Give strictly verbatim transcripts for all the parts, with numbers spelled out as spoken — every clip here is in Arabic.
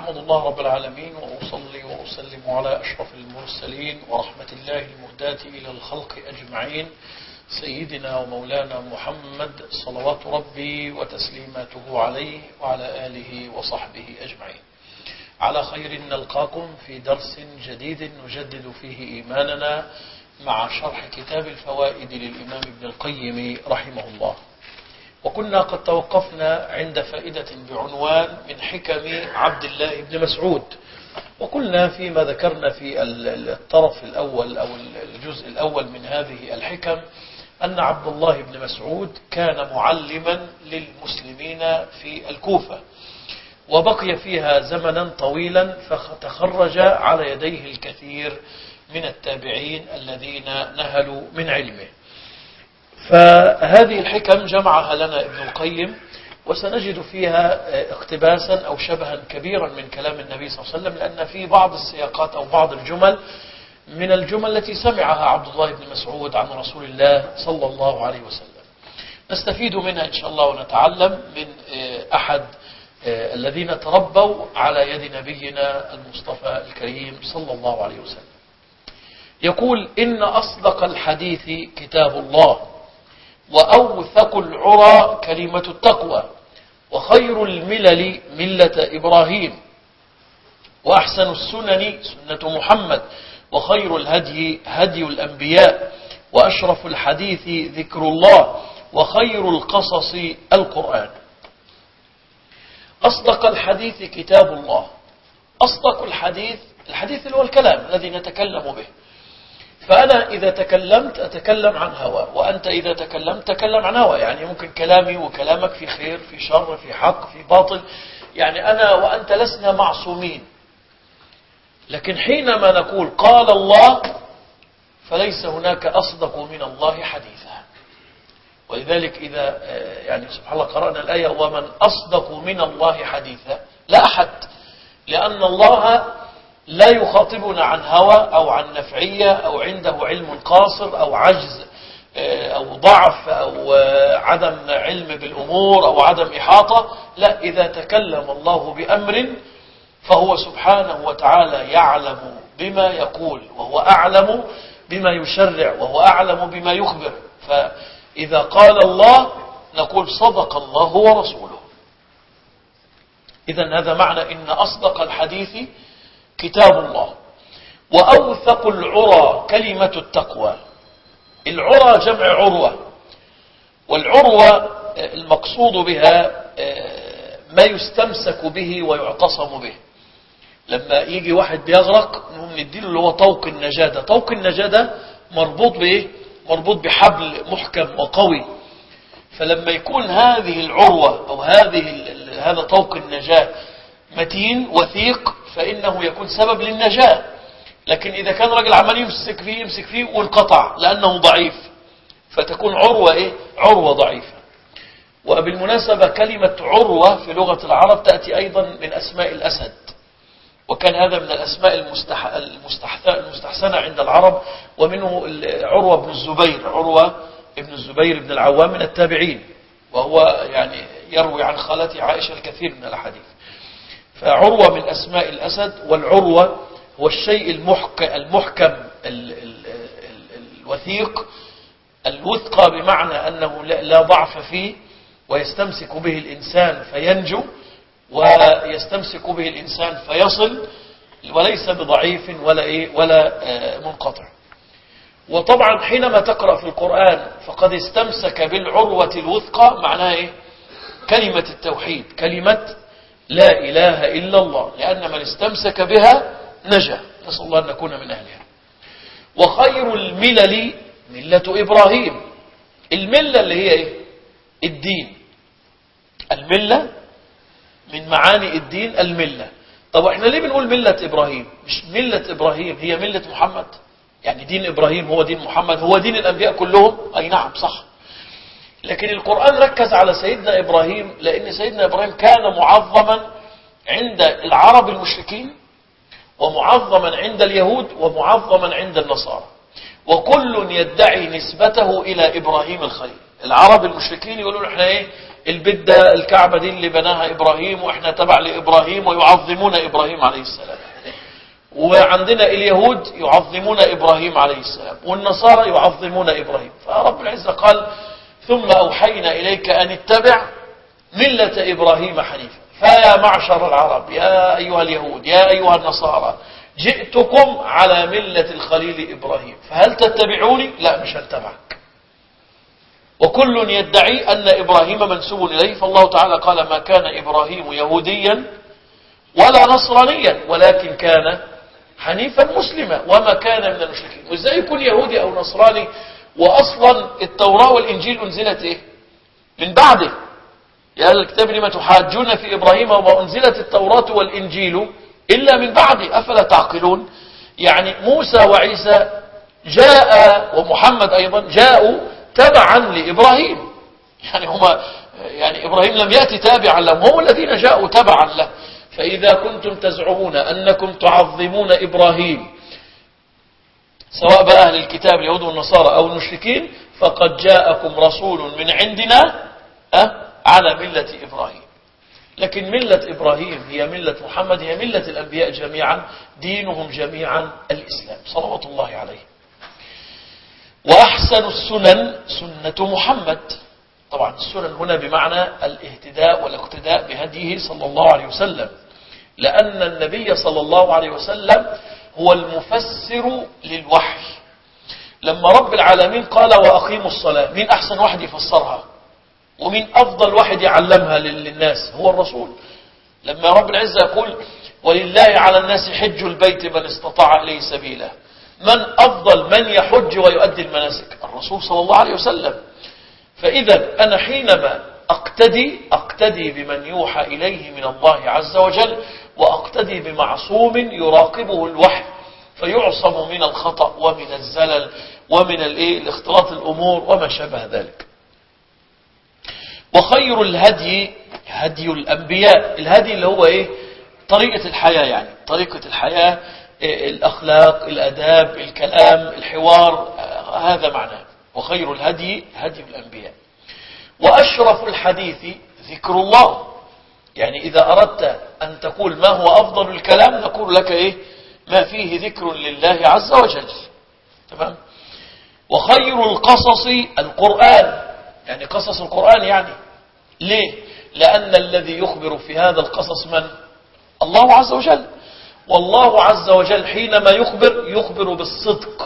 أحمد الله رب العالمين وأصلي وأسلم على أشرف المرسلين ورحمة الله المهداة إلى الخلق أجمعين سيدنا ومولانا محمد صلوات ربي وتسليماته عليه وعلى آله وصحبه أجمعين. على خير نلقاكم في درس جديد نجدد فيه إيماننا مع شرح كتاب الفوائد للإمام ابن القيم رحمه الله. وكنا قد توقفنا عند فائدة بعنوان من حكم عبد الله بن مسعود، وقلنا فيما ذكرنا في الطرف الأول أو الجزء الأول من هذه الحكم أن عبد الله بن مسعود كان معلما للمسلمين في الكوفة، وبقي فيها زمنا طويلا فتخرج على يديه الكثير من التابعين الذين نهلوا من علمه. فهذه الحكم جمعها لنا ابن القيم، وسنجد فيها اقتباسا أو شبها كبيرا من كلام النبي صلى الله عليه وسلم، لأن في بعض السياقات أو بعض الجمل من الجمل التي سمعها عبد الله بن مسعود عن رسول الله صلى الله عليه وسلم. نستفيد منها إن شاء الله ونتعلم من أحد الذين تربوا على يد نبينا المصطفى الكريم صلى الله عليه وسلم. يقول: إن أصدق الحديث كتاب الله، وأوثق العرى كلمة التقوى، وخير الملل ملة إبراهيم، وأحسن السنن سنة محمد، وخير الهدي هدي الأنبياء، وأشرف الحديث ذكر الله، وخير القصص القرآن. أصدق الحديث كتاب الله. أصدق الحديث الحديث اللي هو الكلام الذي نتكلم به. فأنا إذا تكلمت أتكلم عن هوى، وأنت إذا تكلمت تكلم عن هوى. يعني ممكن كلامي وكلامك في خير، في شر، في حق، في باطل. يعني أنا وأنت لسنا معصومين، لكن حينما نقول قال الله فليس هناك أصدق من الله حديثا. ولذلك إذا يعني سبحان الله قرأنا الآية: ومن أصدق من الله حديثا، لا أحد، لأن الله لا يخاطبنا عن هوى أو عن نفعية أو عنده علم قاصر أو عجز أو ضعف أو عدم علم بالأمور أو عدم إحاطة. لا، إذا تكلم الله بأمر فهو سبحانه وتعالى يعلم بما يقول، وهو أعلم بما يشرع، وهو أعلم بما يخبر. فإذا قال الله نقول صدق الله ورسوله. إذن هذا معنى إن أصدق الحديث كتاب الله، وأوثق العرى كلمة التقوى. العرى جمع عروة، والعروة المقصود بها ما يستمسك به ويعتصم به. لما يجي واحد بيغرق نقوم نديله اللي هو طوق النجاة. ده طوق النجاة ده مربوط بإيه؟ مربوط بحبل محكم وقوي. فلما يكون هذه العروة أو هذه هذا طوق النجاة متين وثيق فإنه يكون سبب للنجاة. لكن إذا كان رجل عمال يمسك فيه يمسك فيه وانقطع لأنه ضعيف، فتكون عروة إيه؟ عروة ضعيفة. وبالمناسبة كلمة عروة في لغة العرب تأتي أيضا من أسماء الأسد، وكان هذا من الأسماء المستح... المستحث... المستحسنة عند العرب. ومنه عروة بن الزبير، عروة ابن الزبير بن العوام من التابعين، وهو يعني يروي عن خالته عائشة الكثير من الحديث. فعروة من أسماء الأسد. والعروة هو الشيء المحكم, المحكم ال... ال... ال... الوثيق. الوثقى بمعنى أنه لا ضعف فيه، ويستمسك به الإنسان فينجو، ويستمسك به الإنسان فيصل، وليس بضعيف ولا إيه ولا منقطع. وطبعا حينما تقرأ في القرآن فقد استمسك بالعروة الوثقى، معناها إيه؟ كلمة التوحيد، كلمة لا إله إلا الله، لأن من استمسك بها نجا. نسأل الله أن نكون من أهلها. وخير الملل ملة إبراهيم. الملة اللي هي إيه؟ الدين. الملة من معاني الدين الملة. طب احنا ليه بنقول ملة إبراهيم؟ مش ملة إبراهيم هي ملة محمد؟ يعني دين إبراهيم هو دين محمد، هو دين الأنبياء كلهم؟ أي نعم صح. لكن القرآن ركز على سيدنا إبراهيم لأن سيدنا إبراهيم كان معظما عند العرب المشركين، ومعظما عند اليهود، ومعظما عند النصارى، وكل يدعي نسبته إلى إبراهيم الخليل. العرب المشركين يقولون احنا ايه؟ البدة الكعبة دي اللي بناها إبراهيم وإحنا تبع لإبراهيم ويعظمون إبراهيم عليه السلام. وعندنا اليهود يعظمون إبراهيم عليه السلام والنصارى يعظمون إبراهيم. فرب العزة قال ثم أوحينا إليك أن اتبع ملة إبراهيم حنيفا. فيا معشر العرب يا أيها اليهود يا أيها النصارى جئتكم على ملة الخليل إبراهيم فهل تتبعوني؟ لا مش هتبعك. وكل يدعي أن إبراهيم منسوب إليه. فالله تعالى قال ما كان إبراهيم يهوديا ولا نصرانيا ولكن كان حنيفا مسلما وما كان من المشركين. وإزاي يكون يهودي أو نصراني وأصلا التوراة والإنجيل أنزلت إيه؟ من بعده. يا أهل الكتاب لما تحاجون في إبراهيم وما أنزلت التوراة والإنجيل إلا من بعده أفلا تعقلون. يعني موسى وعيسى جاء ومحمد أيضا جاءوا تبعا لإبراهيم. يعني هما يعني إبراهيم لم يأتي تابعا لهم هم الذين جاءوا تبعا له. فإذا كنتم تزعمون أنكم تعظمون إبراهيم سواء بقى أهل الكتاب اليهود والنصارى أو المشركين فقد جاءكم رسول من عندنا أه على ملة إبراهيم. لكن ملة إبراهيم هي ملة محمد هي ملة الأنبياء جميعا دينهم جميعا الإسلام صلوات الله عليه. وأحسن السنن سنة محمد. طبعا السنن هنا بمعنى الاهتداء والاقتداء بهديه صلى الله عليه وسلم لأن النبي صلى الله عليه وسلم هو المفسر للوحي. لما رب العالمين قال وأقيموا الصلاة مين أحسن واحد يفسرها ومين أفضل واحد يعلمها للناس؟ هو الرسول. لما رب العزة يقول ولله على الناس حج البيت من استطاع إليه سبيلا من أفضل من يحج ويؤدي المناسك؟ الرسول صلى الله عليه وسلم. فإذا أنا حينما أقتدي أقتدي بمن يوحى إليه من الله عز وجل وأقتدي بمعصوم يراقبه الوحي فيعصم من الخطأ ومن الزلل ومن الاختلاط الأمور وما شابه ذلك. وخير الهدي هدي الأنبياء. الهدي اللي هو إيه؟ طريقة الحياة يعني طريقة الحياة الأخلاق الأداب الكلام الحوار هذا معناه. وخير الهدي هدي الأنبياء. وأشرف الحديث ذكر الله. يعني إذا أردت أن تقول ما هو أفضل الكلام نقول لك إيه؟ ما فيه ذكر لله عز وجل. تمام. وخير القصص القرآن. يعني قصص القرآن يعني ليه؟ لأن الذي يخبر في هذا القصص من؟ الله عز وجل. والله عز وجل حينما يخبر يخبر بالصدق.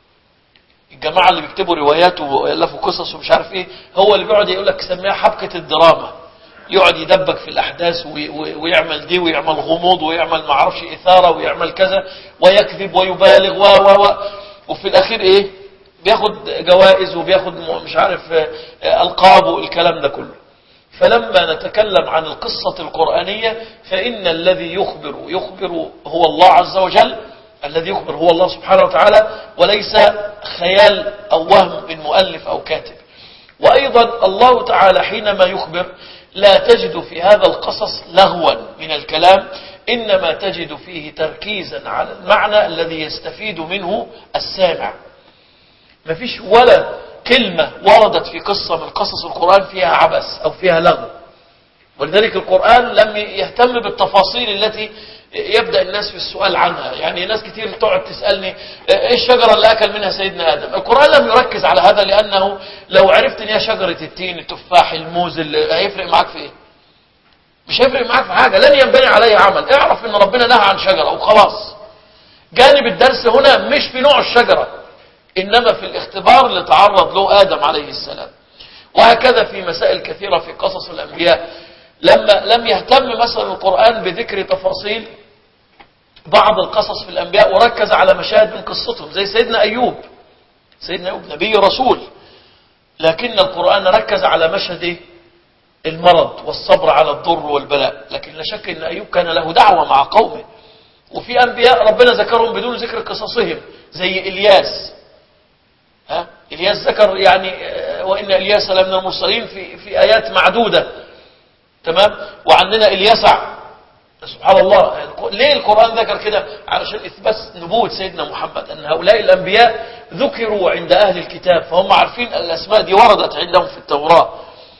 الجماعة اللي بيكتبوا روايات ويألفوا قصص ومش عارف ايه هو اللي بيقعد يقول لك سميها حبكة الدراما. يقعد يدبك في الأحداث ويعمل دي ويعمل غموض ويعمل معرفش إثارة ويعمل كذا ويكذب ويبالغ و و و وفي الأخير ايه؟ بياخد جوائز وبياخد مش عارف ألقاب والكلام ده كله. فلما نتكلم عن القصة القرآنية فإن الذي يخبر يخبر هو الله عز وجل. الذي يخبر هو الله سبحانه وتعالى وليس خيال أو وهم من مؤلف أو كاتب. وأيضا الله تعالى حينما يخبر لا تجد في هذا القصص لغوا من الكلام إنما تجد فيه تركيزا على المعنى الذي يستفيد منه السامع. ما فيش ولا كلمة وردت في قصة من قصص القرآن فيها عبث أو فيها لغو. ولذلك القرآن لم يهتم بالتفاصيل التي يبدأ الناس في السؤال عنها. يعني ناس كتير تقعد تسألني ايه الشجرة اللي أكل منها سيدنا آدم؟ القرآن لم يركز على هذا لأنه لو عرفت ان هي شجرة التين التفاح الموز اللي هيفرق معاك في ايه؟ مش هيفرق معاك في حاجة. لن ينبني عليه عمل. اعرف ان ربنا نهى عن شجرة وخلاص. جانب الدرس هنا مش في نوع الشجرة إنما في الاختبار اللي تعرض له آدم عليه السلام. وهكذا في مسائل كثيرة في قصص الأنبياء لما لم يهتم مثلا القرآن بذكر تفاصيل بعض القصص في الأنبياء وركز على مشاهد من قصتهم زي سيدنا أيوب. سيدنا أيوب نبي رسول لكن القرآن ركز على مشهد المرض والصبر على الضر والبلاء. لكن لا شك أن أيوب كان له دعوة مع قومه. وفي أنبياء ربنا ذكرهم بدون ذكر قصصهم زي إلياس. ها؟ إلياس ذكر يعني وإن إلياس لمن المرسلين في في آيات معدودة. تمام. وعندنا إلياسع سبحان الله. ليه القرآن ذكر كده؟ علشان إثبات نبوة سيدنا محمد أن هؤلاء الأنبياء ذكروا عند أهل الكتاب فهم عارفين الأسماء دي وردت عندهم في التوراة.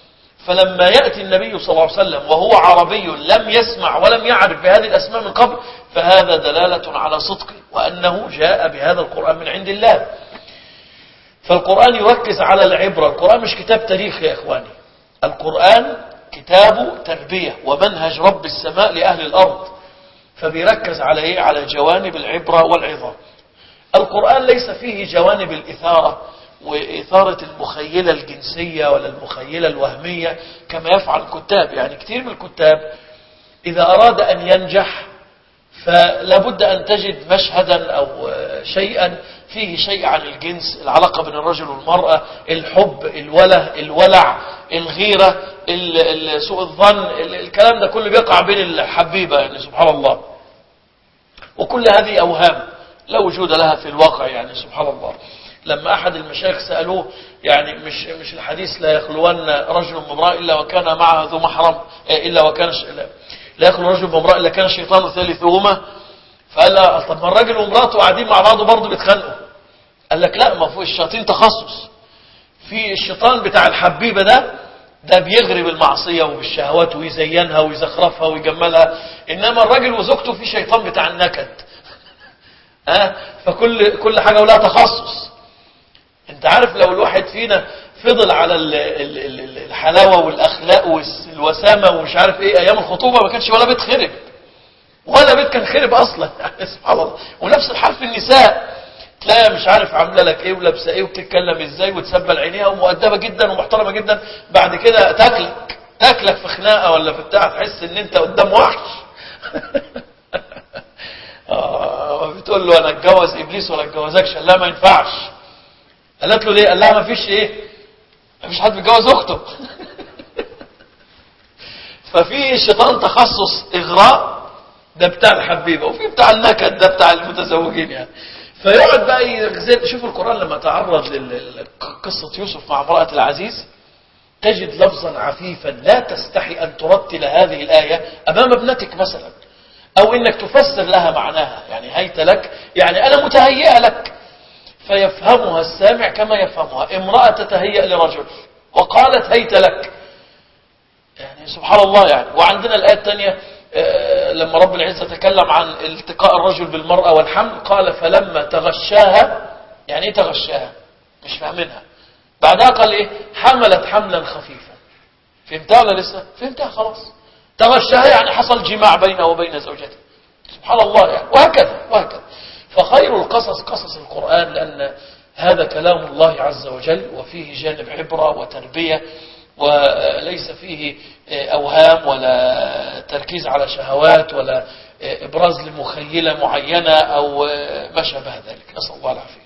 فلما يأتي النبي صلى الله عليه وسلم وهو عربي لم يسمع ولم يعرف بهذه الأسماء من قبل، فهذا دلالة على صدقه وأنه جاء بهذا القرآن من عند الله. فالقرآن يركز على العبرة. القرآن مش كتاب تاريخ يا إخواني، القرآن كتاب تربية ومنهج رب السماء لأهل الأرض، فبيركز على إيه؟ على جوانب العبرة والعظة. القرآن ليس فيه جوانب الإثارة وإثارة المخيلة الجنسية ولا المخيلة الوهمية كما يفعل الكتاب. يعني كثير من الكتاب إذا أراد أن ينجح فلابد أن تجد مشهدا أو شيئا فيه شيء عن الجنس، العلاقة بين الرجل والمرأة، الحب، الوله، الولع، الغيرة، سوء الظن، الكلام ده كله بيقع بين الحبيبة. يعني سبحان الله، وكل هذه أوهام لا وجود لها في الواقع. يعني سبحان الله، لما أحد المشايخ سألوه يعني مش مش الحديث لا يخلون رجل بامرأة إلا وكان معها ذو محرم، إلا وكان لا يخلو رجل بامرأة إلا كان الشيطان ثالثهما، فقال لا، طب ما الراجل ومراته قاعدين مع بعض برضه بيتخانقوا. قال لك لا، ما فوق الشياطين تخصص. في الشيطان بتاع الحبيبة ده ده بيغرب المعصية وبالشهوات ويزينها ويزخرفها ويجملها، إنما الراجل وزوجته في شيطان بتاع النكد. ها، فكل كل حاجة ولها تخصص. انت عارف لو الواحد فينا فضل على الحلاوة والأخلاق والوسامة ومش عارف ايه ايام الخطوبة، ما كانش ولا بيت خرب، ولا بيت كان خرب اصلا. يعني سبحان الله. ونفس الحال في النساء، تلاقيها مش عارف عامله لك ايه ولابسه ايه وبتتكلم ازاي وتسبل عينيها ومؤدبه جدا ومحترمه جدا، بعد كده تاكلك تاكلك في خناقه ولا في بتاع، تحس ان انت قدام وحش. اه، بتقول له انا اتجوز ابليس ولا اتجوزكش؟ لا ما ينفعش. قالت له ليه؟ قال لها ما فيش ايه، ما فيش حد بيتجوز اخته. ففي الشيطان تخصص اغراء، ده بتاع الحبيبه، وفي بتاع النكد، ده بتاع المتزوجين. يعني فيقعد بقى يغزل. شوف القرآن لما تعرض لقصة يوسف مع امرأة العزيز، تجد لفظا عفيفا لا تستحي أن ترتل هذه الآية أمام ابنتك مثلا، أو إنك تفسر لها معناها. يعني هيت لك، يعني أنا متهيئة لك، فيفهمها السامع كما يفهمها. امرأة تتهيأ لرجل وقالت هيت لك، يعني سبحان الله. يعني وعندنا الآية الثانية لما رب العزة تكلم عن التقاء الرجل بالمرأة والحمل، قال فلما تغشاها. يعني ايه تغشاها؟ مش فاهمينها. بعدها قال ايه؟ حملت حملا خفيفا. فهمتها ولا لسه؟ فهمتها خلاص. تغشاها يعني حصل جماع بينه وبين زوجته. سبحان الله. يعني وهكذا وهكذا. فخير القصص قصص القرآن، لأن هذا كلام الله عز وجل وفيه جانب عبرة وتربية، وليس فيه أوهام ولا تركيز على شهوات ولا إبراز لمخيلة معينة أو ما شابه ذلك. نسأل الله العافية.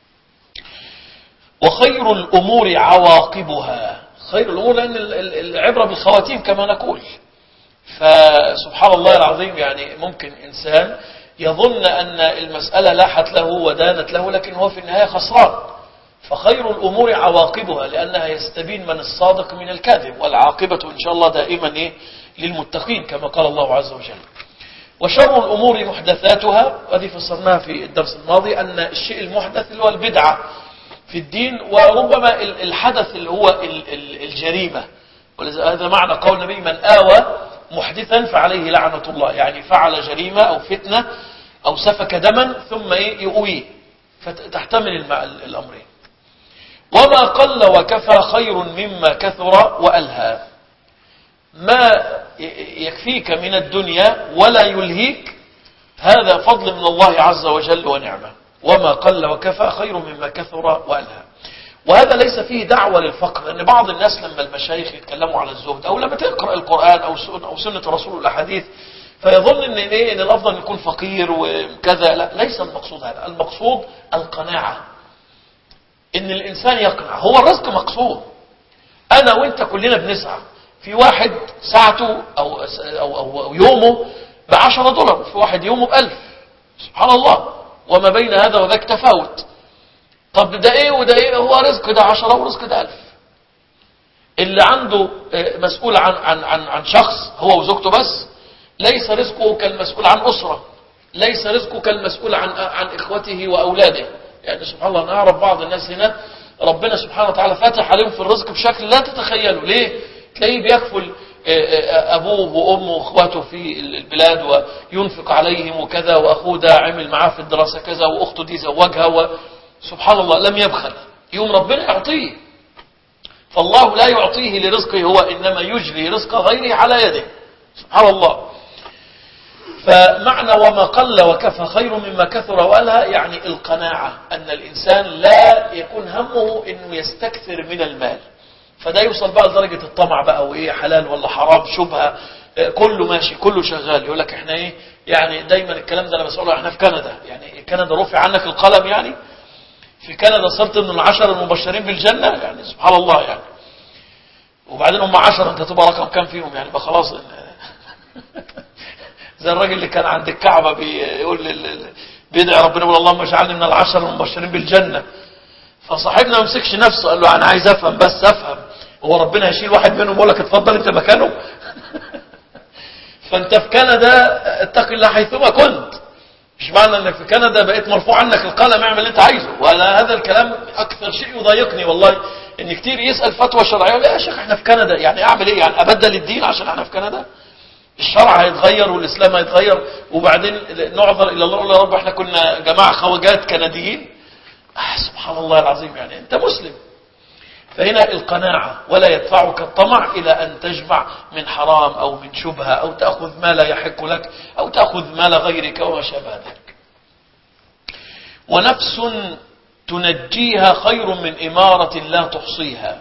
وخير الأمور عواقبها. خير الأمور لأن العبرة بالخواتيم كما نقول. فسبحان الله العظيم، يعني ممكن إنسان يظن أن المسألة لاحت له ودانت له، لكن هو في النهاية خسران. فخير الأمور عواقبها، لأنها يستبين من الصادق من الكاذب، والعاقبة إن شاء الله دائما إيه؟ للمتقين كما قال الله عز وجل. وشر الأمور محدثاتها، وهذه فسرناها في الدرس الماضي، أن الشيء المحدث اللي هو البدعة في الدين، وربما الحدث اللي هو الجريمة. وهذا معنى قول النبي من آوى محدثا فعليه لعنة الله. يعني فعل جريمة أو فتنة أو سفك دما ثم يؤويه، فتحتمل الأمرين. وما قل وكفى خير مما كثر وألهى. ما يكفيك من الدنيا ولا يلهيك، هذا فضل من الله عز وجل ونعمة. وما قل وكفى خير مما كثر وألهى. وهذا ليس فيه دعوة للفقر، لأن بعض الناس لما المشايخ يتكلموا على الزهد أو لما تقرأ القرآن أو سنة رسول الأحاديث، فيظن إن, إيه إن الأفضل يكون فقير وكذا. لا، ليس المقصود هذا. المقصود القناعة، إن الإنسان يقنع. هو الرزق مقصود، أنا وإنت كلنا بنسعى. في واحد ساعته أو, أو, أو, أو يومه بعشرة دولار، في واحد يومه بألف. سبحان الله. وما بين هذا وذاك تفاوت. طب ده ايه وده ايه؟ هو رزق ده عشرة ورزق ده ألف. اللي عنده مسؤول عن عن عن عن شخص هو وزوجته بس، ليس رزقه كالمسؤول عن أسرة، ليس رزقه كالمسؤول عن عن إخوته وأولاده. يعني سبحان الله، نعرف بعض الناس هنا ربنا سبحانه وتعالى فتح عليهم في الرزق بشكل لا تتخيلوا. ليه؟ تلاقيه بيكفل أبوه وأمه وأخواته في البلاد وينفق عليهم وكذا، وأخوه ده عمل معاه في الدراسة كذا، وأخته دي زوجها، وسبحان الله لم يبخل، يوم ربنا يعطيه. فالله لا يعطيه لرزقه هو، إنما يجري رزق غيره على يده، سبحان الله. فمعنى وما قل وكفى خير مما كثر وألهى، يعني القناعة أن الإنسان لا يكون همه أنه يستكثر من المال. فده يوصل بقى لدرجة الطمع بقى، وإيه حلال ولا حرام، شبهة، كله ماشي كله شغال. يقول لك إحنا إيه يعني، دايما الكلام ده أنا بسأله، إحنا في كندا، يعني كندا رفع عنك القلم، يعني في كندا صرت من العشر المبشرين بالجنة، يعني سبحان الله يعني. وبعدين هم عشرة، أنت تبقى رقم كام فيهم يعني بقى خلاص. زي الراجل اللي كان عند الكعبة بيقول بيدعي ربنا يقول اللهم اجعلني من العشر المبشرين بالجنة. فصاحبنا ما مسكش نفسه، قال له أنا عايز أفهم، بس أفهم هو ربنا هيشيل واحد منهم ويقول لك اتفضل أنت مكانه؟ فأنت في كندا اتق الله حيثما كنت، مش معنى أنك في كندا بقيت مرفوع عنك القلم اعمل اللي أنت عايزه. ولا هذا الكلام أكثر شيء يضايقني والله، إن كتير يسأل فتوى شرعية، لا يا شيخ احنا في كندا، يعني أعمل إيه يعني، أبدل الدين عشان احنا في كندا؟ الشرع هيتغير والإسلام هيتغير، وبعدين نعذر إلى الله، يا رب احنا كنا جماعة خواجات كنديين. آه سبحان الله العظيم، يعني أنت مسلم. فهنا القناعة، ولا يدفعك الطمع إلى أن تجمع من حرام أو من شبهة، أو تأخذ ما لا يحق لك، أو تأخذ مال غيرك وما شابه ذلك. ونفس تنجيها خير من إمارة لا تحصيها.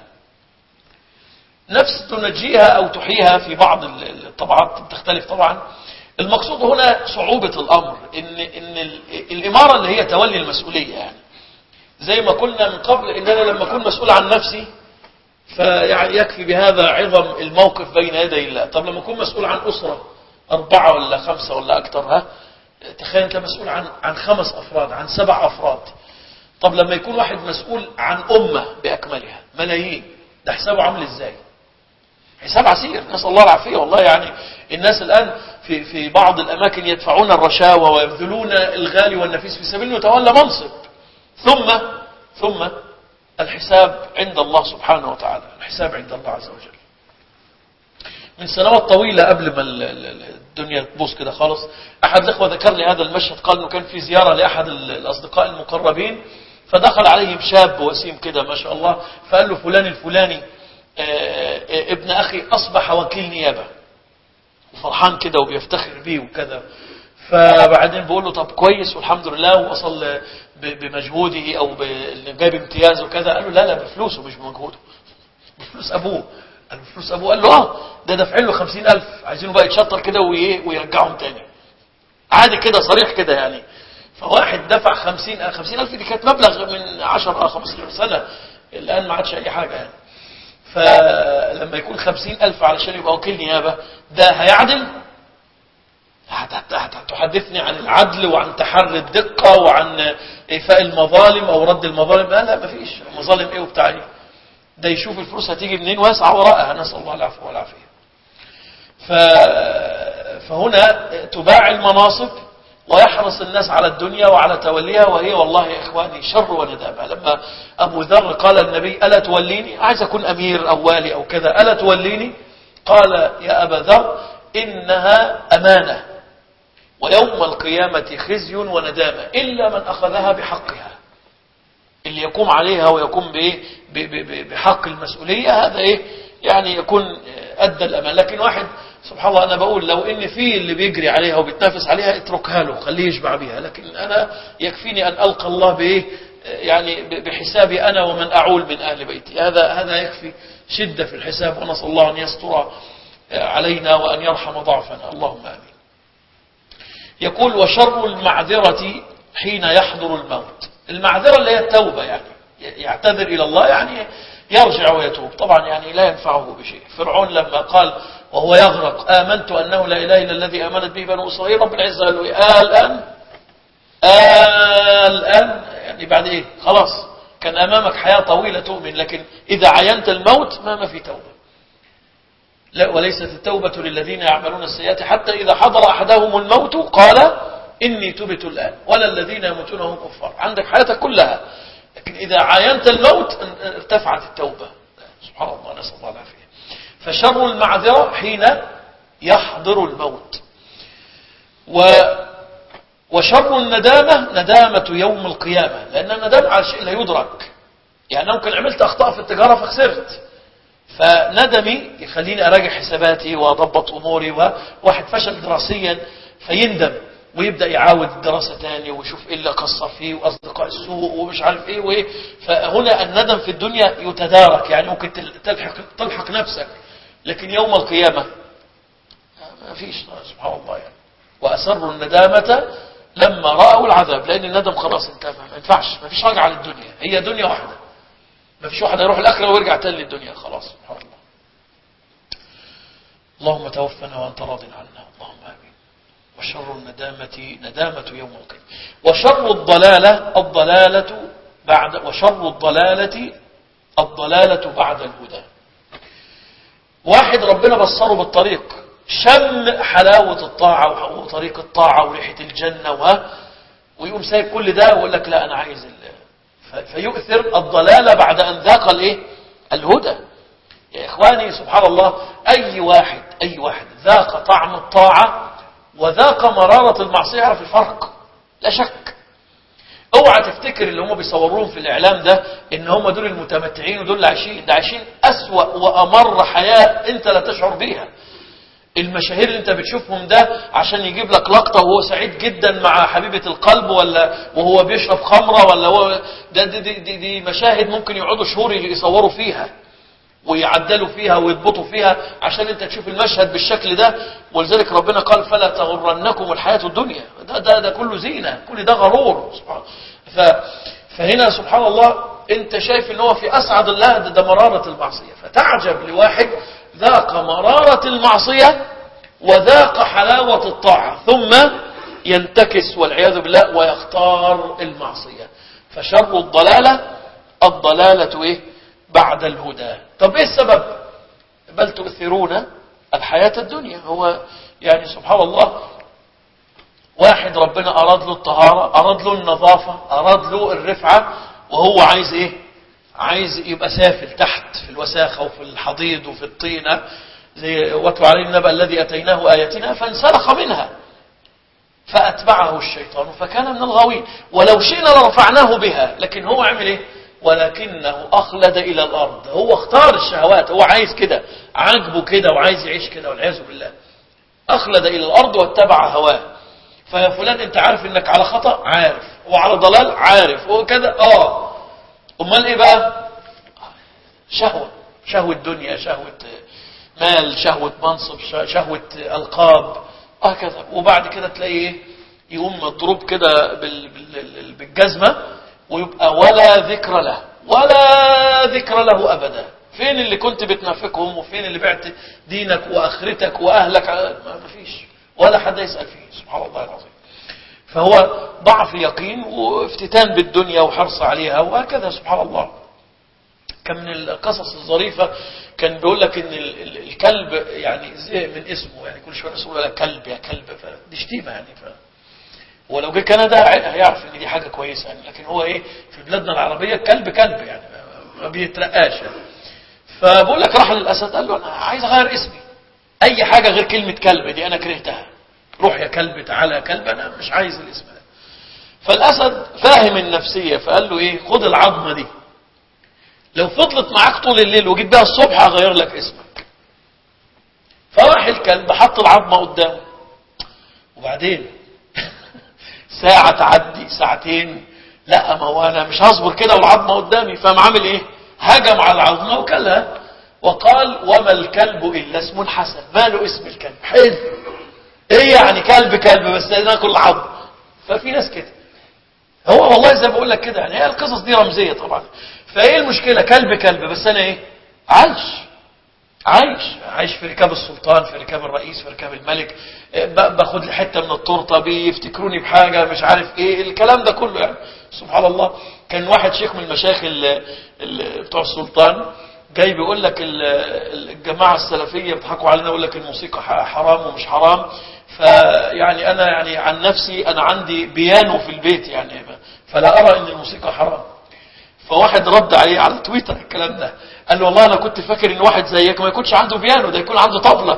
نفس تنجيها أو تحييها في بعض الطبعات تختلف طبعا. المقصود هنا صعوبة الأمر، إن, إن الإمارة اللي هي تولي المسؤولية، يعني زي ما قلنا من قبل، إن أنا لما أكون مسؤول عن نفسي فيعني يكفي بهذا عظم الموقف بين يدي الله. طب لما أكون مسؤول عن أسرة أربعة ولا خمسة ولا أكثر، ها تخيل أنت مسؤول عن عن خمس أفراد، عن سبع أفراد. طب لما يكون واحد مسؤول عن أمة بأكملها ملايين، ده حسابه عامل إزاي؟ حساب عسير، نسأل الله العافية والله. يعني الناس الآن في في بعض الأماكن يدفعون الرشاوى ويبذلون الغالي والنفيس في سبيل أن يتولى منصب، ثم ثم الحساب عند الله سبحانه وتعالى، الحساب عند الله عز وجل. من سنوات طويلة قبل ما الدنيا تبوظ كده خالص، أحد الأخوة ذكر لي هذا المشهد، قال إنه كان في زيارة لأحد الأصدقاء المقربين، فدخل عليهم شاب وسيم كده ما شاء الله، فقال له فلان الفلاني ابن أخي أصبح وكيل نيابة، وفرحان كده وبيفتخر بيه وكذا. فبعدين بقول له طب كويس والحمد لله، ووصل بمجهوده أو جايب امتياز وكذا. قال له لا لا بفلوسه مش بمجهوده، بفلوس أبوه. قال له بفلوس أبوه؟ قال له آه ده دفع له خمسين ألف، عايزينه بقى يتشطر كده ويرجعهم تاني، عادي كده صريح كده يعني. فواحد دفع خمسين خمسين ألف، دي كانت مبلغ من عشر أو خمستاشر سنة، الآن ما عادش أي حاجة يعني. فلما يكون خمسين ألف علشان يبقى وكيل نيابة، ده هيعدل؟ هتحدثني عن العدل وعن تحري الدقة وعن إيفاء المظالم أو رد المظالم؟ لا لا مفيش مظالم إيه وبتاع إيه. ده يشوف الفلوس هتيجي منين ويسعى وراءها، نسأل الله العفو والعافية. فهنا تباع المناصب ويحرص الناس على الدنيا وعلى توليها، وهي والله يا إخواني شر وندامة. لما أبو ذر قال النبي ألا توليني، عايز أكون أمير أو والي أو كذا، ألا توليني؟ قال يا أبا ذر إنها أمانة، ويوم القيامة خزي وندامة إلا من أخذها بحقها. اللي يقوم عليها ويقوم بإيه بحق المسؤولية، هذا إيه يعني يكون أدى الأمان. لكن واحد سبحان الله، أنا بقول لو إن في اللي بيجري عليها وبيتنافس عليها اتركها له، خليه يشبع بها. لكن أنا يكفيني أن ألقى الله بإيه يعني بحسابي أنا ومن أعول من أهل بيتي، هذا هذا يكفي شدة في الحساب. ونسأل الله أن يستر علينا وأن يرحم ضعفنا، اللهم آمين. يقول وشر المعذرة حين يحضر الموت. المعذرة اللي هي التوبة، يعني يعتذر إلى الله، يعني يرجع ويتوب. طبعا يعني لا ينفعه بشيء. فرعون لما قال وهو يغرق آمنت أنه لا إله إلا الذي آمنت به بنو إسرائيل، رب العزة قال له آه الآن آه الآن، يعني بعد إيه خلاص كان أمامك حياة طويلة تؤمن، لكن إذا عينت الموت ما ما في توبة. لا، وليست التوبة للذين يعملون السيئات حتى إذا حضر أحدهم الموت قال إني تبت الآن، ولا الذين يموتون هم كفار. عندك حياتك كلها، لكن إذا عاينت الموت ارتفعت التوبة. سبحان الله، نسأل الله العافية. فشر المعذرة حين يحضر الموت. و وشر الندامة ندامة يوم القيامة، لأن الندامة على شيء لا يدرك. يعني ممكن عملت أخطاء في التجارة فخسرت، فندمي يخليني أراجع حساباتي وأضبط أموري. وواحد فشل دراسيا فيندم ويبدأ يعاود الدراسة تاني ويشوف إيه اللي قصر فيه وأصدقاء السوء ومش عارف إيه وإيه. فهنا الندم في الدنيا يتدارك، يعني ممكن تلحق, تلحق نفسك، لكن يوم القيامة ما فيش، سبحان الله يعني. وأسروا الندامة لما رأوا العذاب، لأن الندم خلاص انتهى، ما ينفعش، ما فيش رجعة للدنيا، هي دنيا واحدة، ما فيش واحد يروح الآخرة ويرجع تاني للدنيا، خلاص سبحان الله. اللهم توفنا وأنت راض عنا، اللهم آمين. وشر الندامة ندامة يوم القيامة. وشر الضلالة الضلالة بعد وشر الضلالة الضلالة بعد الهدى. واحد ربنا بصره بالطريق، شم حلاوة الطاعة وطريق الطاعة وريحة الجنة و... ويقوم سايب كل ده ويقول لك لا أنا عايز ال... فيؤثر الضلالة بعد أن ذاق الايه الهدى. يا إخواني سبحان الله، أي واحد أي واحد ذاق طعم الطاعة وذاق مرارة المعصية يعرف الفرق، لا شك. اوعى تفتكر اللي هم بيصوروهم في الإعلام ده إن هم دول المتمتعين ودول اللي عايشين، ده عايشين أسوأ وأمر حياة أنت لا تشعر بيها. المشاهير اللي انت بتشوفهم ده عشان يجيب لك لقطة وهو سعيد جدا مع حبيبة القلب، ولا وهو بيشرب خمرة، ولا هو ده دي, دي, دي, دي مشاهد ممكن يقعدوا شهور يصوروا فيها ويعدلوا فيها ويضبطوا فيها عشان انت تشوف المشهد بالشكل ده. ولذلك ربنا قال فلا تغرنكم الحياة الدنيا، ده, ده, ده كله زينة، كل ده غرور سبحان. ف فهنا سبحان الله انت شايف ان هو في اسعد الله، ده, ده مرارة المعصية. فتعجب لواحد ذاق مرارة المعصية وذاق حلاوة الطاعة ثم ينتكس والعياذ بالله ويختار المعصية. فشر الضلالة الضلالة إيه؟ بعد الهدى. طب إيه السبب؟ بل تؤثرون الحياة الدنيا. هو يعني سبحان الله واحد ربنا أراد له الطهارة، أراد له النظافة، أراد له الرفعة، وهو عايز إيه؟ عايز يبقى سافل تحت في الوساخة وفي الحضيض وفي الطينة، زي واتلو عليه النبأ الذي أتيناه آياتنا فانسلخ منها فأتبعه الشيطان فكان من الغاوين. ولو شئنا لرفعناه بها، لكن هو عمل إيه؟ ولكنه أخلد إلى الأرض. هو اختار الشهوات، هو عايز كده، عاجبه كده وعايز يعيش كده والعياذ بالله. أخلد إلى الأرض واتبع هواه. فيا فلان أنت عارف إنك على خطأ؟ عارف. وعلى ضلال؟ عارف. وكذا آه أمال إيه بقى؟ شهوة، شهوة دنيا، شهوة مال، شهوة منصب، شهوة ألقاب، هكذا. وبعد كده تلاقيه يقوم مضروب كده بالجزمة ويبقى ولا ذكر له، ولا ذكر له أبدا. فين اللي كنت بتنافقهم؟ وفين اللي بعت دينك وآخرتك وأهلك؟ ما فيش، ولا حد يسأل فيه، سبحان الله العظيم. فهو ضعف يقين وافتتان بالدنيا وحرص عليها وهكذا، سبحان الله. كان من القصص الظريفة كان بيقول لك ان الكلب يعني زي من اسمه، يعني كل شويه يقول لك كلب يا كلب، فدي شتيمه يعني. ف ولو جه كندا هيعرف ان دي حاجه كويسه يعني، لكن هو ايه في بلادنا العربيه كلب كلب يعني ما بيترقاش يعني. فبقول لك راح للاسد قال له انا عايز اغير اسمي، اي حاجه غير كلمه كلب دي انا كرهتها، روح يا كلب تعالى يا كلب، انا مش عايز الاسم ده. فالاسد فاهم النفسيه فقال له ايه، خد العظمه دي، لو فضلت معاك طول الليل وجيت بها الصبح هغير لك اسمك. فراح الكلب حط العظمه قدامه، وبعدين ساعه تعدي ساعتين، لا ما هو انا مش هصبر كده والعظمه قدامي. فقام عامل ايه، هجم على العظمه وكلها وقال وما الكلب الا اسم حسن. ماله اسم الكلب حلو، ايه يعني كلب كلب بس ناكل العظم. ففي ناس كده، هو والله زي ما بقول لك كده يعني، هي القصص دي رمزيه طبعا. فايه المشكله، كلب كلب بس انا ايه، عايش عايش عايش في ركاب السلطان، في ركاب الرئيس، في ركاب الملك، باخد لي حته من التورته، بيفتكروني بحاجه مش عارف ايه الكلام ده كله يعني. سبحان الله. كان واحد شيخ من المشايخ بتوع السلطان جاي بيقول لك الجماعه السلفيه بيضحكوا علينا، يقول لك الموسيقى حرام ومش حرام. فيعني انا يعني عن نفسي انا عندي بيانو في البيت يعني، فلا ارى ان الموسيقى حرام. فواحد رد عليه على تويتر الكلام ده، قال له والله انا كنت فاكر ان واحد زيك ما يكونش عنده بيانو، ده يكون عنده طبلة.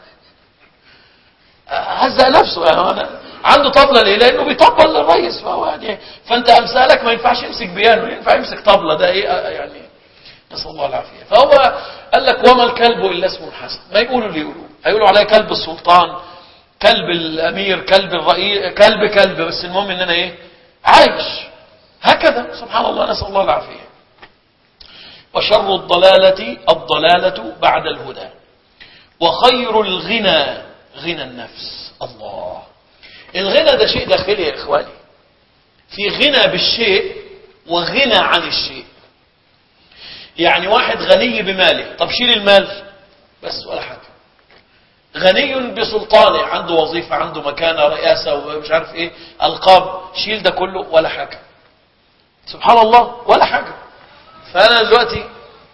هزق نفسه يعني، أنا عنده طبلة ليه؟ لانه بيطبل للرئيس. فهو يعني فانت امثالك ما ينفعش يمسك بيانو، ينفع يمسك طبلة، ده ايه يعني؟ نسأل الله العافية. فهو قال لك وما الكلب الا اسم حسن، ما يقولوا اللي يقولوا، هيقولوا عليه كلب السلطان، كلب الامير، كلب الرئيس، كلب كلب، بس المهم ان انا ايه؟ عايش هكذا. سبحان الله، نسأل الله العافية. وشر الضلالة الضلالة بعد الهدى، وخير الغنى غنى النفس. الله، الغنى ده شيء داخلي يا إخواني، في غنى بالشيء وغنى عن الشيء. يعني واحد غني بماله، طب شيل المال بس ولا حاجة. غني بسلطانه، عنده وظيفة، عنده مكانة، رئاسة ومش عارف ايه، ألقاب، شيل ده كله ولا حاجة. سبحان الله، ولا حاجة. فأنا دلوقتي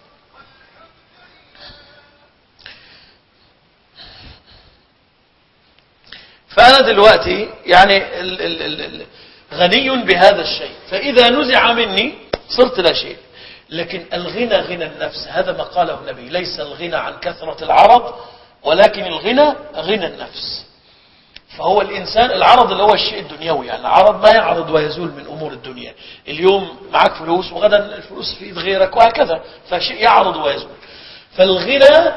فأنا دلوقتي يعني ال ال ال ال غني بهذا الشيء، فإذا نزع مني صرت لا شيء. لكن الغنى غنى النفس، هذا ما قاله النبي، ليس الغنى عن كثرة العرض ولكن الغنى غنى النفس. فهو الإنسان، العرض اللي هو الشيء الدنيوي، يعني العرض ما يعرض ويزول من أمور الدنيا. اليوم معك فلوس وغدا الفلوس في إيد غيرك وهكذا، فشيء يعرض ويزول. فالغنى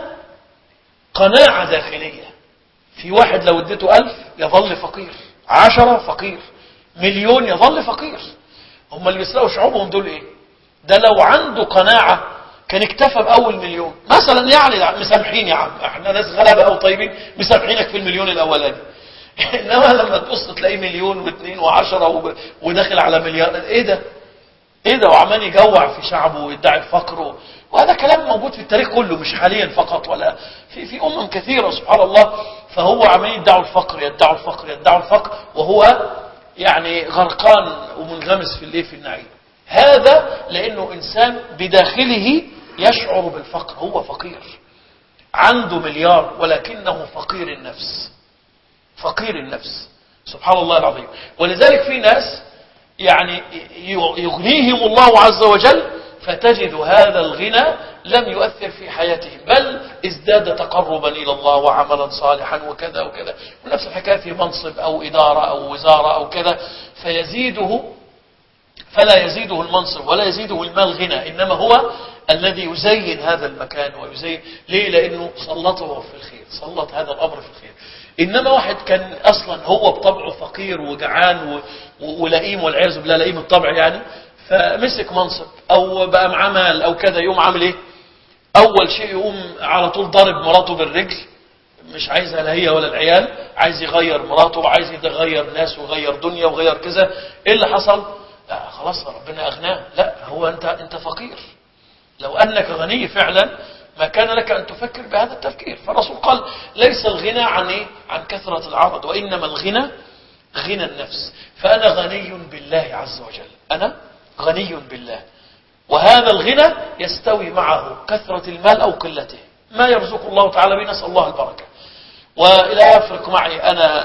قناعة داخلية. في واحد لو اديته ألف يظل فقير، عشرة فقير، مليون يظل فقير. هم اللي بيسرقوا شعوبهم دول ايه؟ ده لو عنده قناعة كان اكتفى بأول مليون مثلا، يعني مسامحين يا عم، احنا ناس غلبة او طيبين، مسامحينك في المليون الاولاني. انما لما تبص تلاقيه مليون واثنين وعشرة وداخل على مليار، ايه ده؟ ايه ده؟ وعمال يجوع في شعبه ويدعي الفقر، وهذا كلام موجود في التاريخ كله، مش حاليا فقط، ولا في في امم كثيره سبحان الله. فهو عمال يدعوا الفقر يدعوا الفقر يدعوا الفقر، وهو يعني غرقان ومنغمس في الايه؟ في النعيم. هذا لانه انسان بداخله يشعر بالفقر، هو فقير، عنده مليار ولكنه فقير النفس، فقير النفس. سبحان الله العظيم. ولذلك في ناس يعني يغنيهم الله عز وجل، فتجد هذا الغنى لم يؤثر في حياتهم، بل ازداد تقربا إلى الله وعملا صالحا وكذا وكذا. ونفس الحكاية في منصب أو إدارة أو وزارة أو كذا، فيزيده فلا يزيده المنصب ولا يزيده المال غنى، إنما هو الذي يزين هذا المكان ويزين. ليه؟ لأنه سلطه في الخير، سلط هذا الأمر في الخير. إنما واحد كان أصلا هو بطبعه فقير وجعان ولئيم، والعياذ بالله لئيم الطبع يعني، فمسك منصب أو بقى معاه مال أو كذا، يقوم عامل إيه؟ أول شيء يقوم على طول ضارب مراته بالرجل، مش عايزها لا هي ولا العيال، عايز يغير مراته وعايز يغير ناس ويغير دنيا ويغير كذا. إيه اللي حصل؟ لا خلاص ربنا أغناه. لا، هو أنت أنت فقير. لو أنك غني فعلا ما كان لك أن تفكر بهذا التفكير. فالرسول قال ليس الغنى عن إيه؟ عن كثرة العرض، وإنما الغنى غنى النفس. فأنا غني بالله عز وجل، أنا غني بالله، وهذا الغنى يستوي معه كثرة المال أو قلته. ما يرزق الله تعالى به، نسأل الله البركة. ولا يفرق معي أنا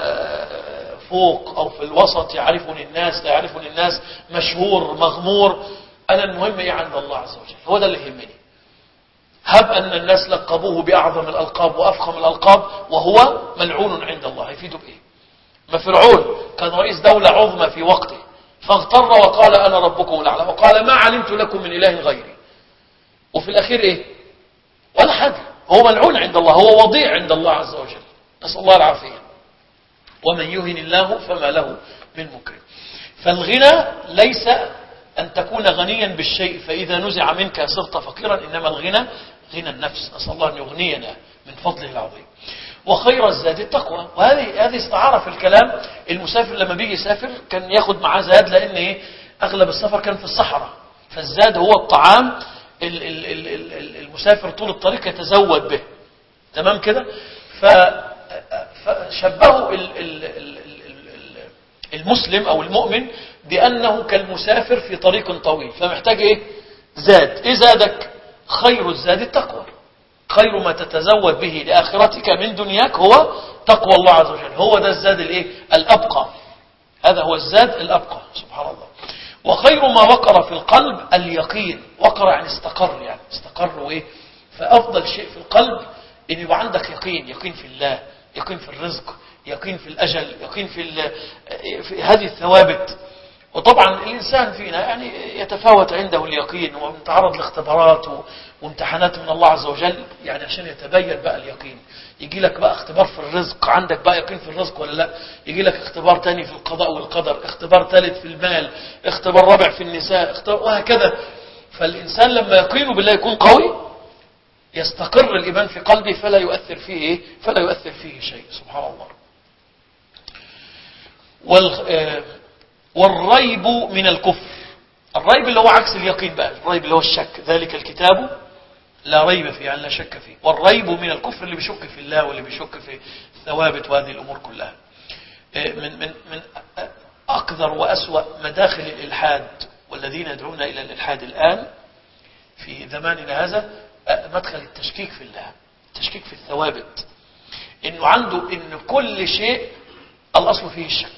فوق أو في الوسط، يعرفني الناس لا يعرفني الناس، مشهور مغمور، أنا المهم إيه عند الله عز وجل، هو ده اللي يهمني. هب أن الناس لقبوه بأعظم الألقاب وأفخم الألقاب وهو ملعون عند الله، هيفيده بإيه؟ ما فرعون كان رئيس دولة عظمى في وقته، فاغتر وقال أنا ربكم الأعلى، وقال ما علمت لكم من إله غيري، وفي الأخير إيه؟ ولا حاجة، هو ملعون عند الله، هو وضيع عند الله عز وجل، نسأل الله العافية. ومن يهن الله فما له من مكرم. فالغنى ليس أن تكون غنيا بالشيء فإذا نزع منك صرت فقيرا، إنما الغنى غنى النفس، نسأل الله أن يغنينا من فضله العظيم. وخير الزاد التقوى، وهذه هذه استعارة في الكلام. المسافر لما بيجي يسافر كان ياخد معاه زاد، لأن إيه؟ أغلب السفر كان في الصحراء، فالزاد هو الطعام المسافر طول الطريق يتزود به، تمام كده؟ فشبهوا المسلم أو المؤمن بأنه كالمسافر في طريق طويل، فمحتاج إيه؟ زاد. إيه زادك؟ خير الزاد التقوى، خير ما تتزود به لآخرتك من دنياك هو تقوى الله عز وجل، هو ده الزاد الإيه؟ الأبقى، هذا هو الزاد الأبقى، سبحان الله. وخير ما وقر في القلب اليقين. وقر يعني استقر، يعني استقر وإيه. فأفضل شيء في القلب إن يبقى عندك يقين، يقين في الله، يقين في الرزق، يقين في الأجل، يقين في, في هذه الثوابت. وطبعا الإنسان فينا يعني يتفاوت عنده اليقين ومتعرض لاختبارات وامتحانات من الله عز وجل، يعني عشان يتبين بقى اليقين. يجي لك بقى اختبار في الرزق، عندك بقى يقين في الرزق ولا لا؟ يجي لك اختبار تاني في القضاء والقدر، اختبار ثالث في المال، اختبار رابع في النساء، اختبار وهكذا. فالإنسان لما يقينه بالله يكون قوي، يستقر الإيمان في قلبه فلا يؤثر فيه إيه؟ فلا يؤثر فيه شيء. سبحان الله. وال... والريب من الكفر. الريب اللي هو عكس اليقين بقى، الريب اللي هو الشك. ذلك الكتاب لا ريب فيه، يعني لا شك فيه. والريب من الكفر اللي بيشك في الله واللي بيشك في الثوابت وهذه الأمور كلها. من من من أقذر وأسوأ مداخل الإلحاد والذين يدعون إلى الإلحاد الآن في زماننا هذا مدخل التشكيك في الله، التشكيك في الثوابت. إنه عنده إن كل شيء الأصل فيه الشك.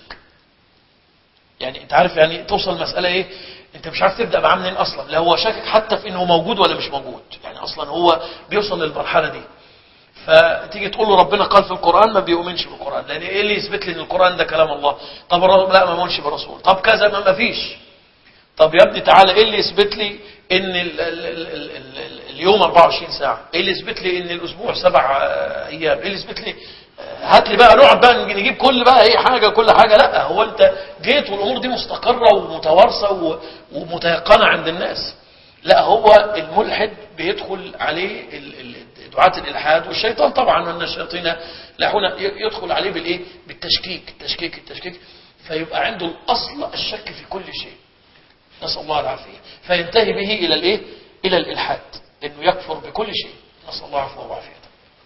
يعني أنت عارف يعني توصل مسألة إيه؟ أنت مش عارف تبدأ معاه منين أصلا. لا هو شاكك حتى في إنه موجود ولا مش موجود، يعني أصلا هو بيوصل للمرحلة دي. فتيجي تقول له ربنا قال في القرآن، ما بيؤمنش بالقرآن، لأن إيه اللي يثبت لي إن القرآن ده كلام الله؟ طب لا ما مؤمنش بالرسول. طب كذا ما ما فيش. طب يا ابني تعالى، إيه اللي يثبت لي إن ال ال ال ال ال اليوم أربعة وعشرين ساعة؟ إيه اللي يثبت لي إن الأسبوع سبع أيام؟ إيه اللي يثبت لي؟ هات لي بقى نقعد بقى نجيب كل بقى أي حاجة كل حاجة. لا، هو أنت جيت والأمور دي مستقرة ومتوارثة ومتيقنة عند الناس. لا، هو الملحد بيدخل عليه دعاة الإلحاد والشيطان طبعا، وأن الشياطين لاحون يدخل عليه بالإيه؟ بالتشكيك، التشكيك التشكيك فيبقى عنده الأصل الشك في كل شيء، نسأل الله العافية. فينتهي به إلى الإيه؟ إلى الإلحاد، إنه يكفر بكل شيء، نسأل الله العافية والعافية.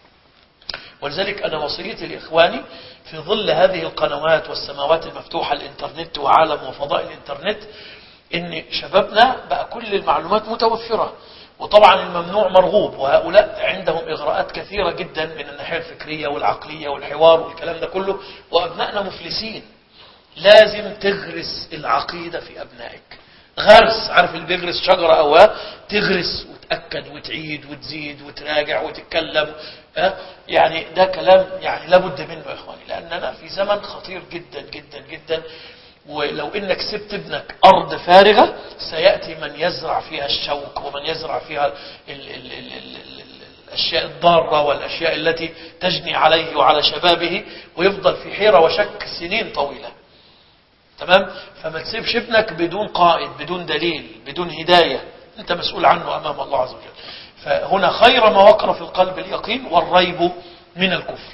ولذلك أنا وصيتي لإخواني في ظل هذه القنوات والسماوات المفتوحة، الإنترنت وعالم وفضاء الإنترنت، إن شبابنا بقى كل المعلومات متوفرة، وطبعا الممنوع مرغوب، وهؤلاء عندهم إغراءات كثيرة جدا من الناحية الفكرية والعقلية والحوار والكلام ده كله، وأبنائنا مفلسين. لازم تغرس العقيدة في أبنائك غرس. عارف اللي بيغرس شجرة أو تغرس وتأكد وتعيد وتزيد وتراجع وتتكلم. يعني ده كلام يعني لابد منه يا إخواني، لأننا في زمن خطير جدا جدا جدا. ولو إنك سبت ابنك أرض فارغة، سيأتي من يزرع فيها الشوك ومن يزرع فيها ال ال ال ال ال الأشياء الضارة والأشياء التي تجني عليه وعلى شبابه، ويفضل في حيرة وشك سنين طويلة. تمام؟ فما تسيبش ابنك بدون قائد، بدون دليل، بدون هداية. أنت مسؤول عنه أمام الله عز وجل. فهنا خير ما وقر في القلب اليقين، والريب من الكفر.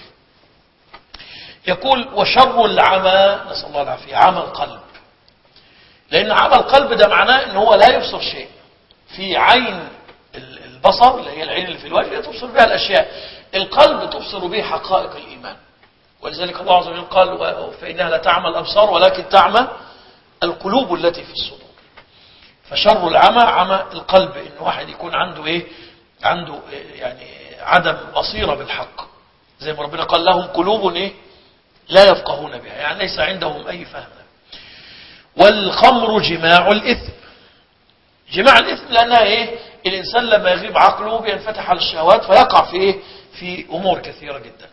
يقول وشر العمى، نسأل الله العافية، عمى القلب. لأن عمى القلب ده معناه أنه هو لا يبصر شيء. في عين البصر اللي هي العين اللي في الوجه تبصر بها الأشياء، القلب تبصر به حقائق الإيمان. ولذلك الله عز وجل قال فإنها لا تعمى الأبصار ولكن تعمى القلوب التي في الصدور. فشر العمى عمى القلب، إن واحد يكون عنده إيه؟ عنده يعني عدم بصيرة بالحق، زي ما ربنا قال لهم قلوب إيه؟ لا يفقهون بها، يعني ليس عندهم أي فهم. والخمر جماع الإثم. جماع الإثم لأنها إيه؟ الإنسان لما يغيب عقله بينفتح على الشهوات فيقع في إيه؟ في أمور كثيرة جدا.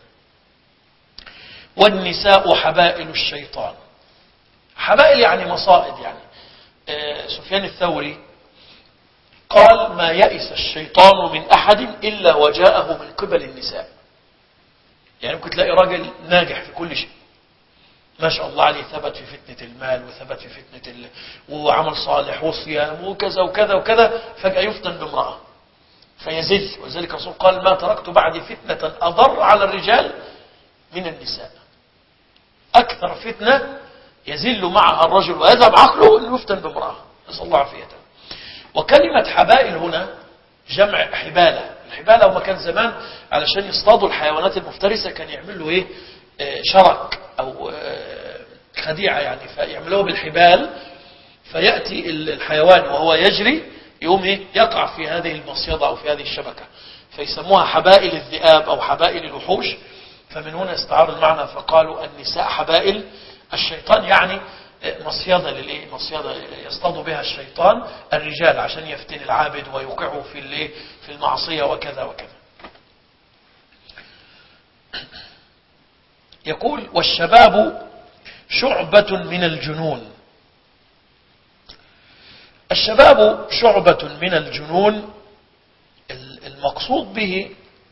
والنساء حبائل الشيطان. حبائل يعني مصائد. يعني آه سفيان الثوري قال ما يئس الشيطان من أحد إلا وجاءه من قبل النساء. يعني ممكن تلاقي راجل ناجح في كل شيء ما شاء الله عليه، ثبت في فتنة المال وثبت في فتنة ال... وعمل صالح وصيام وكذا وكذا وكذا، فجأة يفتن بامرأة فيزل. وذلك الرسول قال ما تركت بعد فتنة أضر على الرجال من النساء. أكثر فتنة يزل معها الرجل ويذهب عقله أنه يفتن بامرأة، نسأل الله عافيته. وكلمة حبائل هنا جمع حبالة. الحبالة وما كان زمان علشان يصطادوا الحيوانات المفترسة كان يعملوا إيه؟ شرك أو خديعة، يعني فيعملوه بالحبال، فيأتي الحيوان وهو يجري يقوم إيه؟ يقع في هذه المصيدة أو في هذه الشبكة، فيسموها حبائل الذئاب أو حبائل الوحوش. فمن هنا استعار المعنى فقالوا النساء حبائل الشيطان، يعني مصيدة للإيه؟ مصيدة يصطاد بها الشيطان الرجال عشان يفتن العابد ويوقعه في الإيه؟ في المعصية وكذا وكذا. يقول والشباب شعبة من الجنون. الشباب شعبة من الجنون، المقصود به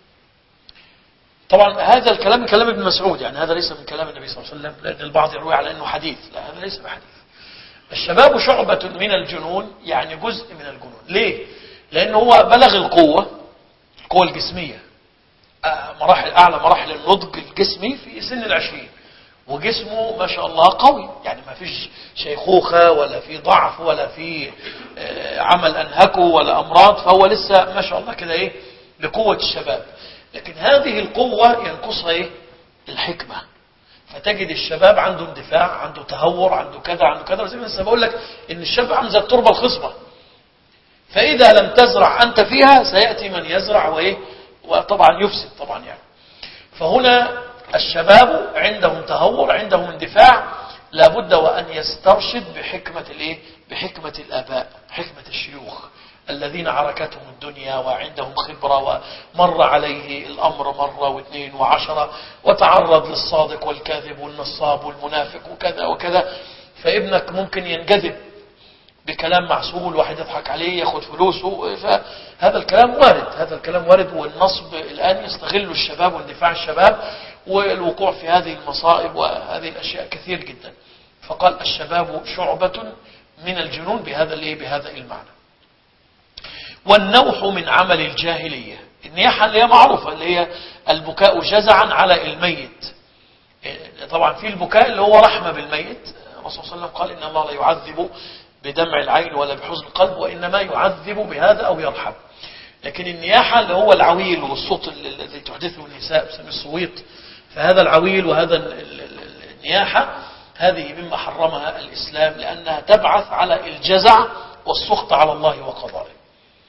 طبعا هذا الكلام كلام ابن مسعود، يعني هذا ليس من كلام النبي صلى الله عليه وسلم، لأن البعض يروي على أنه حديث، لا هذا ليس بحديث. الشباب شعبة من الجنون يعني جزء من الجنون. ليه؟ لأنه هو بلغ القوة، القوة الجسمية، مراحل أعلى مراحل النضج الجسمي في سن العشرين، وجسمه ما شاء الله قوي، يعني ما فيش شيخوخة ولا في ضعف ولا في عمل أنهكه ولا أمراض، فهو لسه ما شاء الله كده إيه بقوة الشباب. لكن هذه القوة ينقصها إيه؟ الحكمة. فتجد الشباب عنده اندفاع، عنده تهور، عنده كذا عنده كذا، وزي ما لسه بقول لك إن الشاب عامل زي التربة الخصبة، فإذا لم تزرع أنت فيها سيأتي من يزرع وإيه وطبعا يفسد طبعا يعني. فهنا الشباب عندهم تهور، عندهم اندفاع، لابد وأن يسترشد بحكمة الإيه؟ بحكمة الآباء، حكمة الشيوخ الذين عركتهم الدنيا وعندهم خبرة ومر عليه الأمر مرة واثنين وعشرة، وتعرض للصادق والكاذب والنصاب والمنافق وكذا وكذا. فابنك ممكن ينجذب بكلام معسول، واحد يضحك عليه ياخد فلوسه، فهذا الكلام وارد، هذا الكلام وارد. والنصب الآن يستغل الشباب واندفاع الشباب والوقوع في هذه المصائب وهذه الأشياء كثير جدا. فقال الشباب شعبة من الجنون بهذا الايه بهذا المعنى. والنوح من عمل الجاهلية، النياحة اللي هي معروفة اللي هي البكاء جزعا على الميت. طبعا في البكاء اللي هو رحمة بالميت، الرسول صلى الله عليه وسلم قال إن الله لا يعذب بدمع العين ولا بحزن القلب، وإنما يعذب بهذا أو يرحم. لكن النياحة اللي هو العويل والصوت الذي تحدثه النساء بسمي الصويت، فهذا العويل وهذا النياحة هذه مما حرمها الإسلام، لأنها تبعث على الجزع والسخط على الله وقضائه.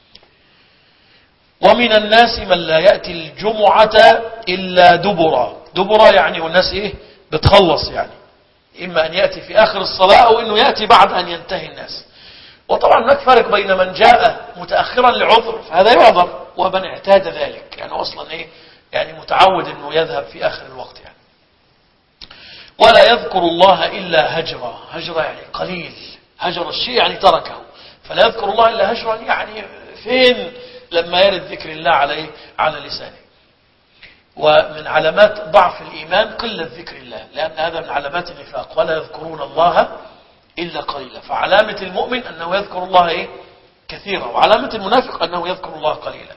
ومن الناس من لا يأتي الجمعة إلا دبرا. دبرا يعني والناس إيه بتخلص، يعني إما أن يأتي في آخر الصلاة أو أنه يأتي بعد أن ينتهي الناس. وطبعا هناك فرق بين من جاء متأخرا لعذر فهذا يعذر، ومن اعتاد ذلك يعني أصلا إيه يعني متعود أنه يذهب في آخر الوقت يعني. ولا يذكر الله إلا هجرا. هجرا يعني قليل، هجر الشيء يعني تركه، فلا يذكر الله إلا هجرا يعني فين لما يرد ذكر الله عليه على لسانه. ومن علامات ضعف الإيمان قلة ذكر الله، لأن هذا من علامات النفاق. ولا يذكرون الله إلا قليلا. فعلامة المؤمن أنه يذكر الله إيه؟ كثيرا، وعلامة المنافق أنه يذكر الله قليلا.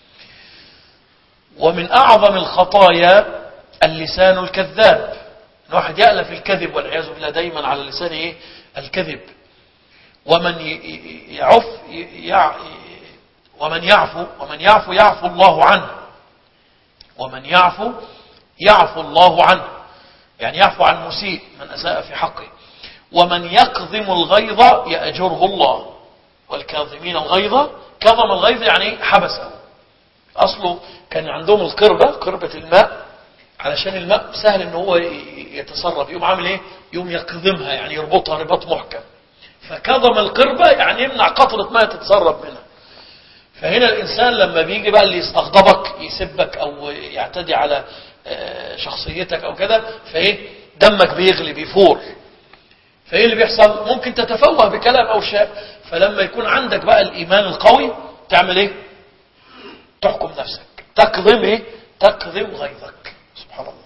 ومن أعظم الخطايا اللسان الكذاب، الواحد يألف الكذب والعياذ بالله دايما على لسانه إيه؟ الكذب. ومن يعف يع ومن يعفو ومن يعفو يعفو الله عنه. ومن يعفو يعفو الله عنه، يعني يعفو عن مسيء من أساء في حقه. ومن يكظم الغيظ يأجره الله. والكاظمين الغيظ، كظم الغيظ يعني حبسه. أصله كان عندهم القربة، قربة الماء، علشان الماء سهل ان هو يتسرب، يقوم عامل ايه؟ يقوم يكظمها يعني يربطها رباط محكم. فكظم القربة يعني يمنع قطرة ماء تتسرب منها. فهنا الإنسان لما بيجي بقى اللي يستغضبك يسبك أو يعتدي على شخصيتك أو كذا، فإيه دمك بيغلي بيفور. فإيه اللي بيحصل؟ ممكن تتفوه بكلام أو شيء. فلما يكون عندك بقى الإيمان القوي تعمل إيه؟ تحكم نفسك، تكظم إيه؟ تكظم غيظك. سبحان الله.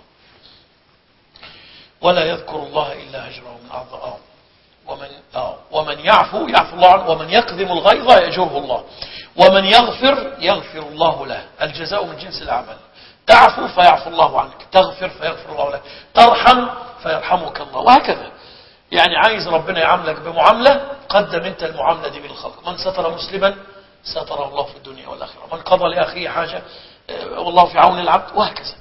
ولا يذكر الله إلا هجرا من أعضاء. ومن آه ومن يعفو يعفو الله عنه. ومن يكظم الغيظ يأجره الله. ومن يغفر يغفر الله له. الجزاء من جنس الأعمال. تعفو فيعفو الله عنك، تغفر فيغفر الله لك، ترحم فيرحمك الله، وهكذا. يعني عايز ربنا يعاملك بمعاملة، قدم انت المعاملة دي من الخلق. من ستر مسلما ستره الله في الدنيا والآخرة. من قضى لأخيه حاجة والله في عون العبد، وهكذا.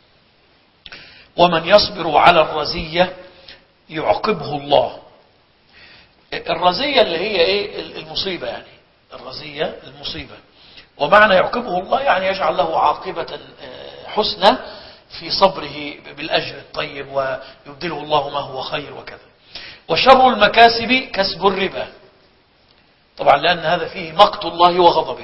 ومن يصبر على الرزية يعقبه الله. الرزية اللي هي ايه؟ المصيبة، يعني الرزية المصيبة. ومعنى يعقبه الله يعني يجعل له عاقبة حسنى في صبره بالأجر الطيب، ويبدله الله ما هو خير وكذا. وشر المكاسب كسب الربا، طبعا لأن هذا فيه مقت الله وغضبه.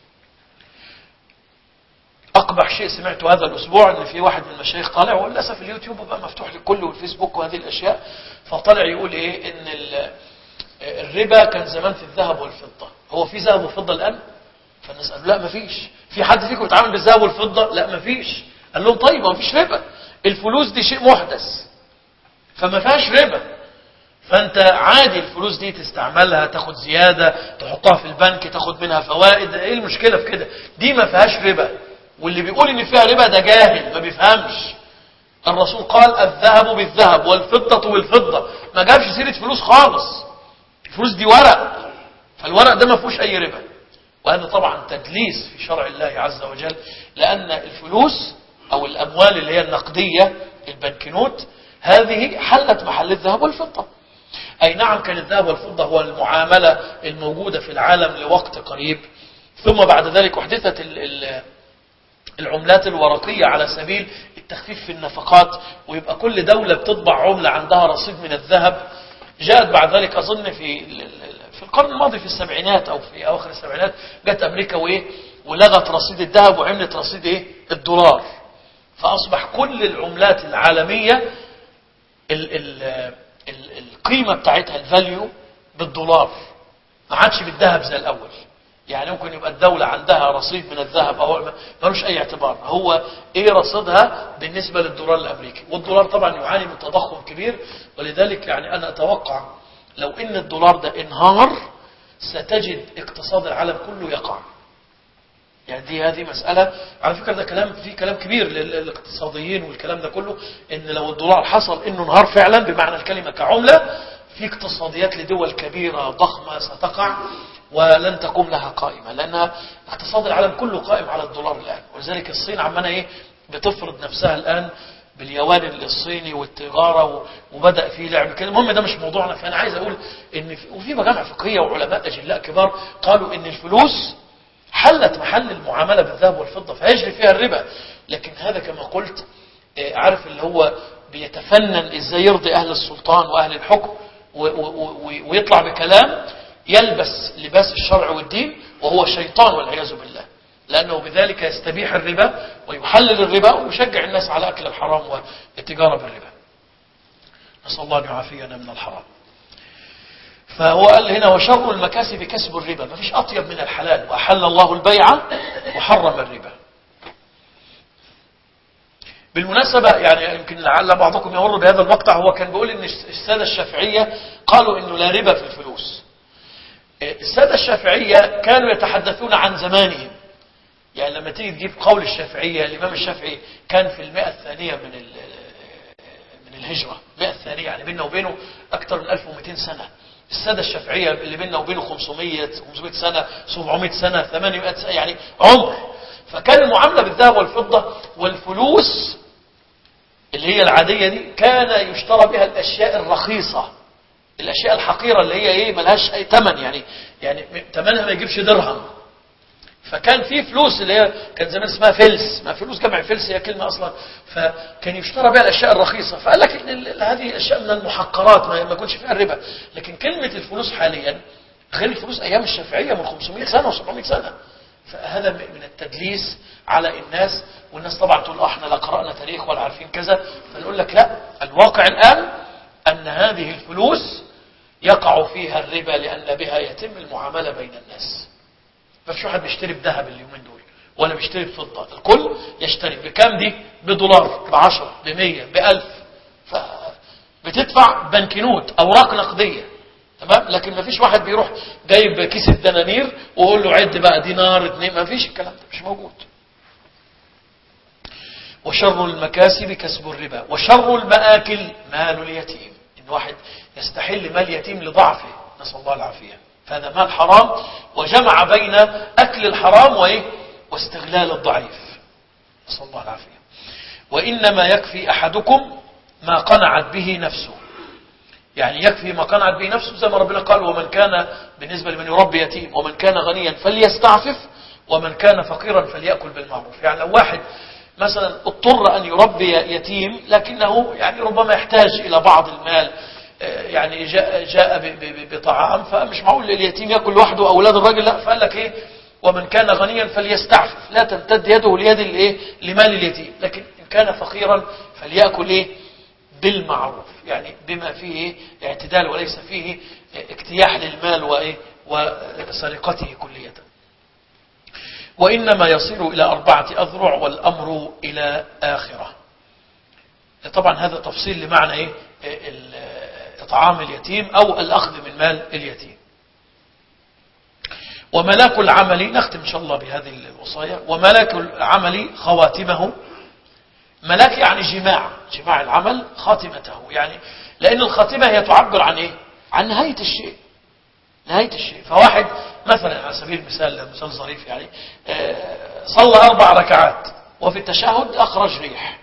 أقبح شيء سمعته هذا الأسبوع أن في واحد من المشايخ طالع، وللأسف اليوتيوب بقى مفتوح للكل والفيسبوك وهذه الأشياء، فطلع يقول إيه إن الربا كان زمان في الذهب والفضة. هو في ذهب وفضة الآن؟ فالناس قالوا لا ما فيش. في حد فيكم بيتعامل بالذهب والفضة؟ لا ما فيش. قال لهم طيب ما فيش ربا، الفلوس دي شيء محدث فما فيهاش ربا، فأنت عادي الفلوس دي تستعملها، تاخد زيادة، تحطها في البنك، تاخد منها فوائد، ايه المشكلة في كده؟ دي ما فيهاش ربا. واللي بيقول ان فيها ربا ده جاهل ما بيفهمش. الرسول قال الذهب بالذهب والفضة بالفضة، ما جابش سيرة فلوس خالص. الفلوس دي ورق، فالورق ده ما فيهوش اي ربا. وهذا طبعا تدليس في شرع الله عز وجل، لأن الفلوس او الاموال اللي هي النقدية البنكنوت هذه حلت محل الذهب والفضة. أي نعم كان الذهب والفضة هو المعاملة الموجودة في العالم لوقت قريب، ثم بعد ذلك أحدثت العملات الورقية على سبيل التخفيف في النفقات، ويبقى كل دولة بتطبع عملة عندها رصيد من الذهب. جاءت بعد ذلك أظن في في القرن الماضي في السبعينات أو في أواخر السبعينات جت أمريكا وإيه ولغت رصيد الذهب وعملت رصيد إيه الدولار، فأصبح كل العملات العالمية ال ال القيمة بتاعتها الفاليو بالدولار، ما عادش بالذهب زي الأول. يعني ممكن يبقى الدولة عندها رصيد من الذهب أو ملوش أي اعتبار، هو إيه رصيدها بالنسبة للدولار الأمريكي. والدولار طبعا يعاني من تضخم كبير، ولذلك يعني أنا أتوقع لو إن الدولار ده انهار ستجد اقتصاد العالم كله يقع. يعني دي هذه مسألة على فكرة، ده كلام فيه كلام كبير للاقتصاديين والكلام ده كله، ان لو الدولار حصل انه انهار فعلا بمعنى الكلمة كعملة، في اقتصاديات لدول كبيرة ضخمة ستقع ولن تقوم لها قائمة، لأن اقتصاد العالم كله قائم على الدولار الآن. ولذلك الصين عمالة ايه بتفرض نفسها الآن باليوان الصيني والتجارة، وبدأ فيه لعب كده. المهم ده مش موضوعنا. فأنا عايز أقول ان في وفي مجامع فقهية وعلماء أجلاء كبار قالوا ان الفلوس حلت محل المعاملة بالذهب والفضة فيجري فيها الربا. لكن هذا كما قلت عارف اللي هو بيتفنن ازاي يرضي اهل السلطان واهل الحكم، ويطلع بكلام يلبس لباس الشرع والدين، وهو شيطان والعياذ بالله، لانه بذلك يستبيح الربا ويحلل الربا ويشجع الناس على اكل الحرام والتجارة بالربا. نسأل الله ان يعافينا من الحرام. فهو قال هنا وشر المكاسب كسب الربا، ما فيش أطيب من الحلال، وأحل الله البيع وحرم الربا. بالمناسبة يعني يمكن لعل بعضكم يمر بهذا المقطع، هو كان بيقول إن السادة الشافعية قالوا إنه لا ربا في الفلوس. السادة الشافعية كانوا يتحدثون عن زمانهم، يعني لما تيجي تجيب قول الشافعية، الإمام الشافعي كان في المئة الثانية من من الهجرة، المئة الثانية يعني بيننا وبينه أكثر من ألف ومئتين سنة. السادة الشافعية اللي بيننا وبينه خمسمائة خمسمائة سنة، سبعمائة سنة، ثمانمائة سنة، يعني عمر. فكان المعاملة بالذهب والفضة والفلوس اللي هي العادية دي كان يشترى بها الأشياء الرخيصة، الأشياء الحقيرة اللي هي إيه ملهاش أي ثمن، يعني يعني ثمنها ما يجيبش درهم. فكان في فلوس اللي هي كان زمان اسمها فلس، ما فلوس جمع فلس هي كلمة أصلا، فكان يشترى بها الأشياء الرخيصة. فقال لك إن هذه الأشياء من المحقرات ما يكونش فيها الربا. لكن كلمة الفلوس حاليا غير الفلوس أيام الشافعية من خمسمائة سنة وسبعمائة سنة. فهذا من التدليس على الناس، والناس طبعا تقول احنا لا قرأنا تاريخ ولا عارفين كذا. فنقول لك لا، الواقع الآن أن هذه الفلوس يقع فيها الربا، لأن بها يتم المعاملة بين الناس. ما فيش واحد بيشتري بذهب اليومين دول ولا بيشتري بفضة، الكل يشتري بكام دي؟ بدولار، بعشرة، بمية، بألف. فبتدفع بنكنوت، أوراق نقدية، تمام. لكن ما فيش واحد بيروح جايب كيس الدنانير ويقول له عد بقى دينار اتنين، ما فيش الكلام ده، مش موجود. وشر المكاسب كسب الربا، وشر المآكل مال اليتيم، إن واحد يستحل مال يتيم لضعفه، نسأل الله العافية، فهذا مال حرام، وجمع بين أكل الحرام وإيه؟ واستغلال الضعيف، نسأل الله العافية. وإنما يكفي أحدكم ما قنعت به نفسه، يعني يكفي ما قنعت به نفسه، زي ما ربنا قال ومن كان بالنسبة لمن يربي يتيم ومن كان غنيا فليستعفف ومن كان فقيرا فليأكل بالمعروف. يعني لو واحد مثلا اضطر أن يربي يتيم لكنه يعني ربما يحتاج إلى بعض المال يعني جاء, جاء بطعام، فمش معقول اليتيم يأكل لوحده أولاد الراجل، لا، فقال لك إيه ومن كان غنيا فليستعفف، لا تمتد يده ليد الايه لمال اليتيم، لكن إن كان فقيرا فليأكل إيه بالمعروف، يعني بما فيه اعتدال وليس فيه اجتياح للمال وإيه وسرقته كلية. وإنما يصير إلى أربعة أذرع والأمر إلى آخرة. طبعا هذا تفصيل لمعنى إيه إطعام اليتيم أو الأخذ من مال اليتيم. وملاك العمل، نختم إن شاء الله بهذه الوصايا، وملاك العمل خواتمه. ملاك يعني جماع، جماع العمل خاتمته، يعني لأن الخاتمة هي تعبر عن إيه؟ عن نهاية الشيء، نهاية الشيء. فواحد مثلا على سبيل المثال، مثال ظريف يعني، صلى أربع ركعات وفي التشهد أخرج ريح،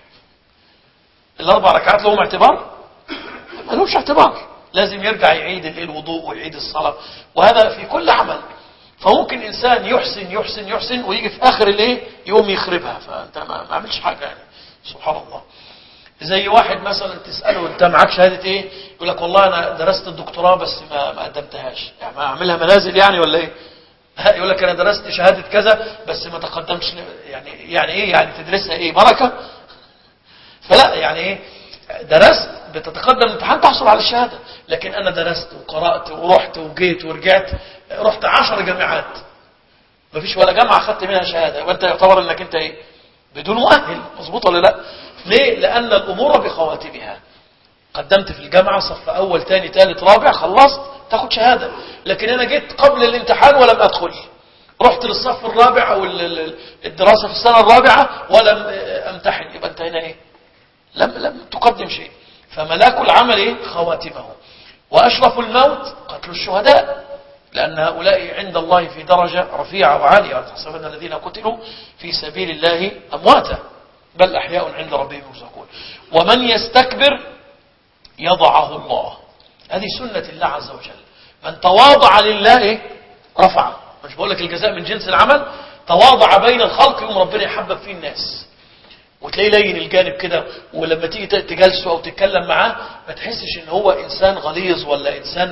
الأربع ركعات لهم اعتبار؟ ما لهمش اعتبار، لازم يرجع يعيد الوضوء ويعيد الصلاة، وهذا في كل عمل. فممكن إنسان يحسن يحسن يحسن ويجي في آخر الايه يوم يخربها، فأنت ما عملش حاجة يعني، سبحان الله. زي واحد مثلا تسأله أنت معك شهادة إيه؟ يقول لك والله أنا درست الدكتوراه بس ما ما قدمتهاش، يعني ما أعملها منازل يعني ولا إيه؟ يقول لك أنا درست شهادة كذا بس ما تقدمتش، يعني يعني إيه يعني تدرسها إيه بركة؟ فلا، يعني إيه درست بتتقدم الامتحان تحصل على الشهادة، لكن أنا درست وقرأت ورحت وجيت ورجعت، رحت عشر جامعات ما فيش ولا جامعة أخذت منها شهادة، وأنت يعتبر أنك أنت إيه بدون مؤهل، مظبوط ولا لا؟ ليه؟ لأن الأمور بخواتمها. قدمت في الجامعة صف أول ثاني ثالث رابع، خلصت تاخد شهادة، لكن أنا جيت قبل الامتحان ولم أدخل، رحت للصف الرابع أو الدراسة في السنة الرابعة ولم أمتحن، يبقى أنت هنا إيه لم, لم تقدم شيء. فملاك العمل إيه؟ خواتمه. وأشرف الموت قتل الشهداء، لأن هؤلاء عند الله في درجة رفيعة وعالية، تحسبن الذين قتلوا في سبيل الله أمواتا بل أحياء عند ربهم يرزقون. ومن يستكبر يضعه الله، هذه سنة الله عز وجل، من تواضع لله رفعه. مش بقول لك الجزاء من جنس العمل، تواضع بين الخلق يوم ربنا يحبب فيه الناس، وتلاقيه لين الجانب كده، ولما تيجي تجلسه أو تتكلم معاه ما تحسش إن هو إنسان غليظ ولا إنسان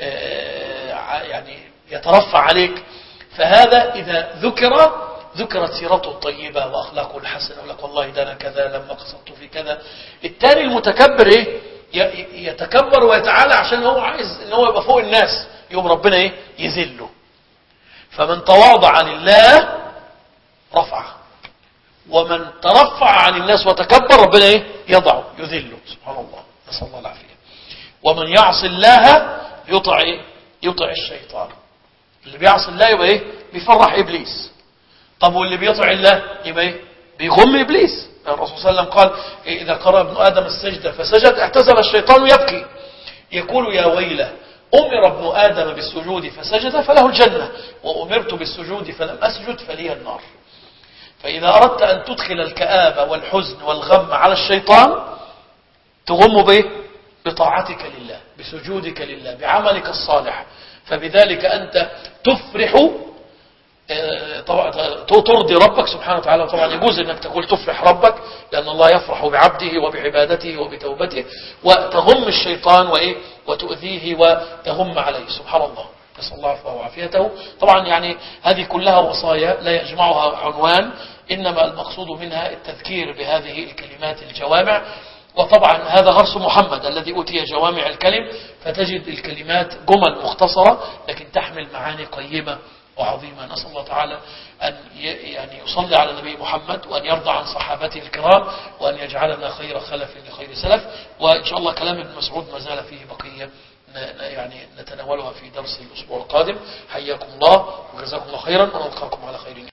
يعني يترفع عليك. فهذا إذا ذكر ذكرت سيرته الطيبة وأخلاقه الحسنة، يقول لك والله ده أنا كذا لما قصدت في كذا. التاني المتكبر إيه يتكبر ويتعالى عشان هو عايز إن هو يبقى فوق الناس، يوم ربنا إيه يذله. فمن تواضع لله رفعه، ومن ترفع عن الناس وتكبر ربنا إيه يضعه يذله، سبحان الله، نسأل الله العافية. ومن يعصي الله يطع إيه يطع الشيطان. اللي بيعصي الله يبقى إيه بيفرح إبليس. طب واللي بيطع الله يبقى إيه بيغم إبليس. الرسول صلى الله عليه وسلم قال إذا قرأ ابن آدم السجدة فسجد اعتزل الشيطان يبكي يقول يا ويله أمر ابن آدم بالسجود فسجد فله الجنة، وأمرت بالسجود فلم أسجد فلي النار. فإذا أردت أن تدخل الكآبة والحزن والغم على الشيطان تغم به بطاعتك لله، بسجودك لله، بعملك الصالح، فبذلك أنت تفرح ترضي ربك سبحانه وتعالى. وطبعا يجوز أنك تقول تفرح ربك، لأن الله يفرح بعبده وبعبادته وبتوبته، وتغم الشيطان وإيه وتؤذيه وتغم عليه، سبحان الله، نسأل الله عفوه وعافيته. طبعا يعني هذه كلها وصايا لا يجمعها عنوان، إنما المقصود منها التذكير بهذه الكلمات الجوامع. وطبعا هذا غرس محمد الذي أوتي جوامع الكلم، فتجد الكلمات جمل مختصرة لكن تحمل معاني قيمة وعظيمة. نسأل الله تعالى أن يعني يصلي على النبي محمد، وأن يرضى عن صحابته الكرام، وأن يجعلنا خير خلف لخير سلف. وإن شاء الله كلام ابن مسعود ما زال فيه بقية يعني نتناولها في درس الأسبوع القادم. حياكم الله وجزاكم الله خيرا، ونلقاكم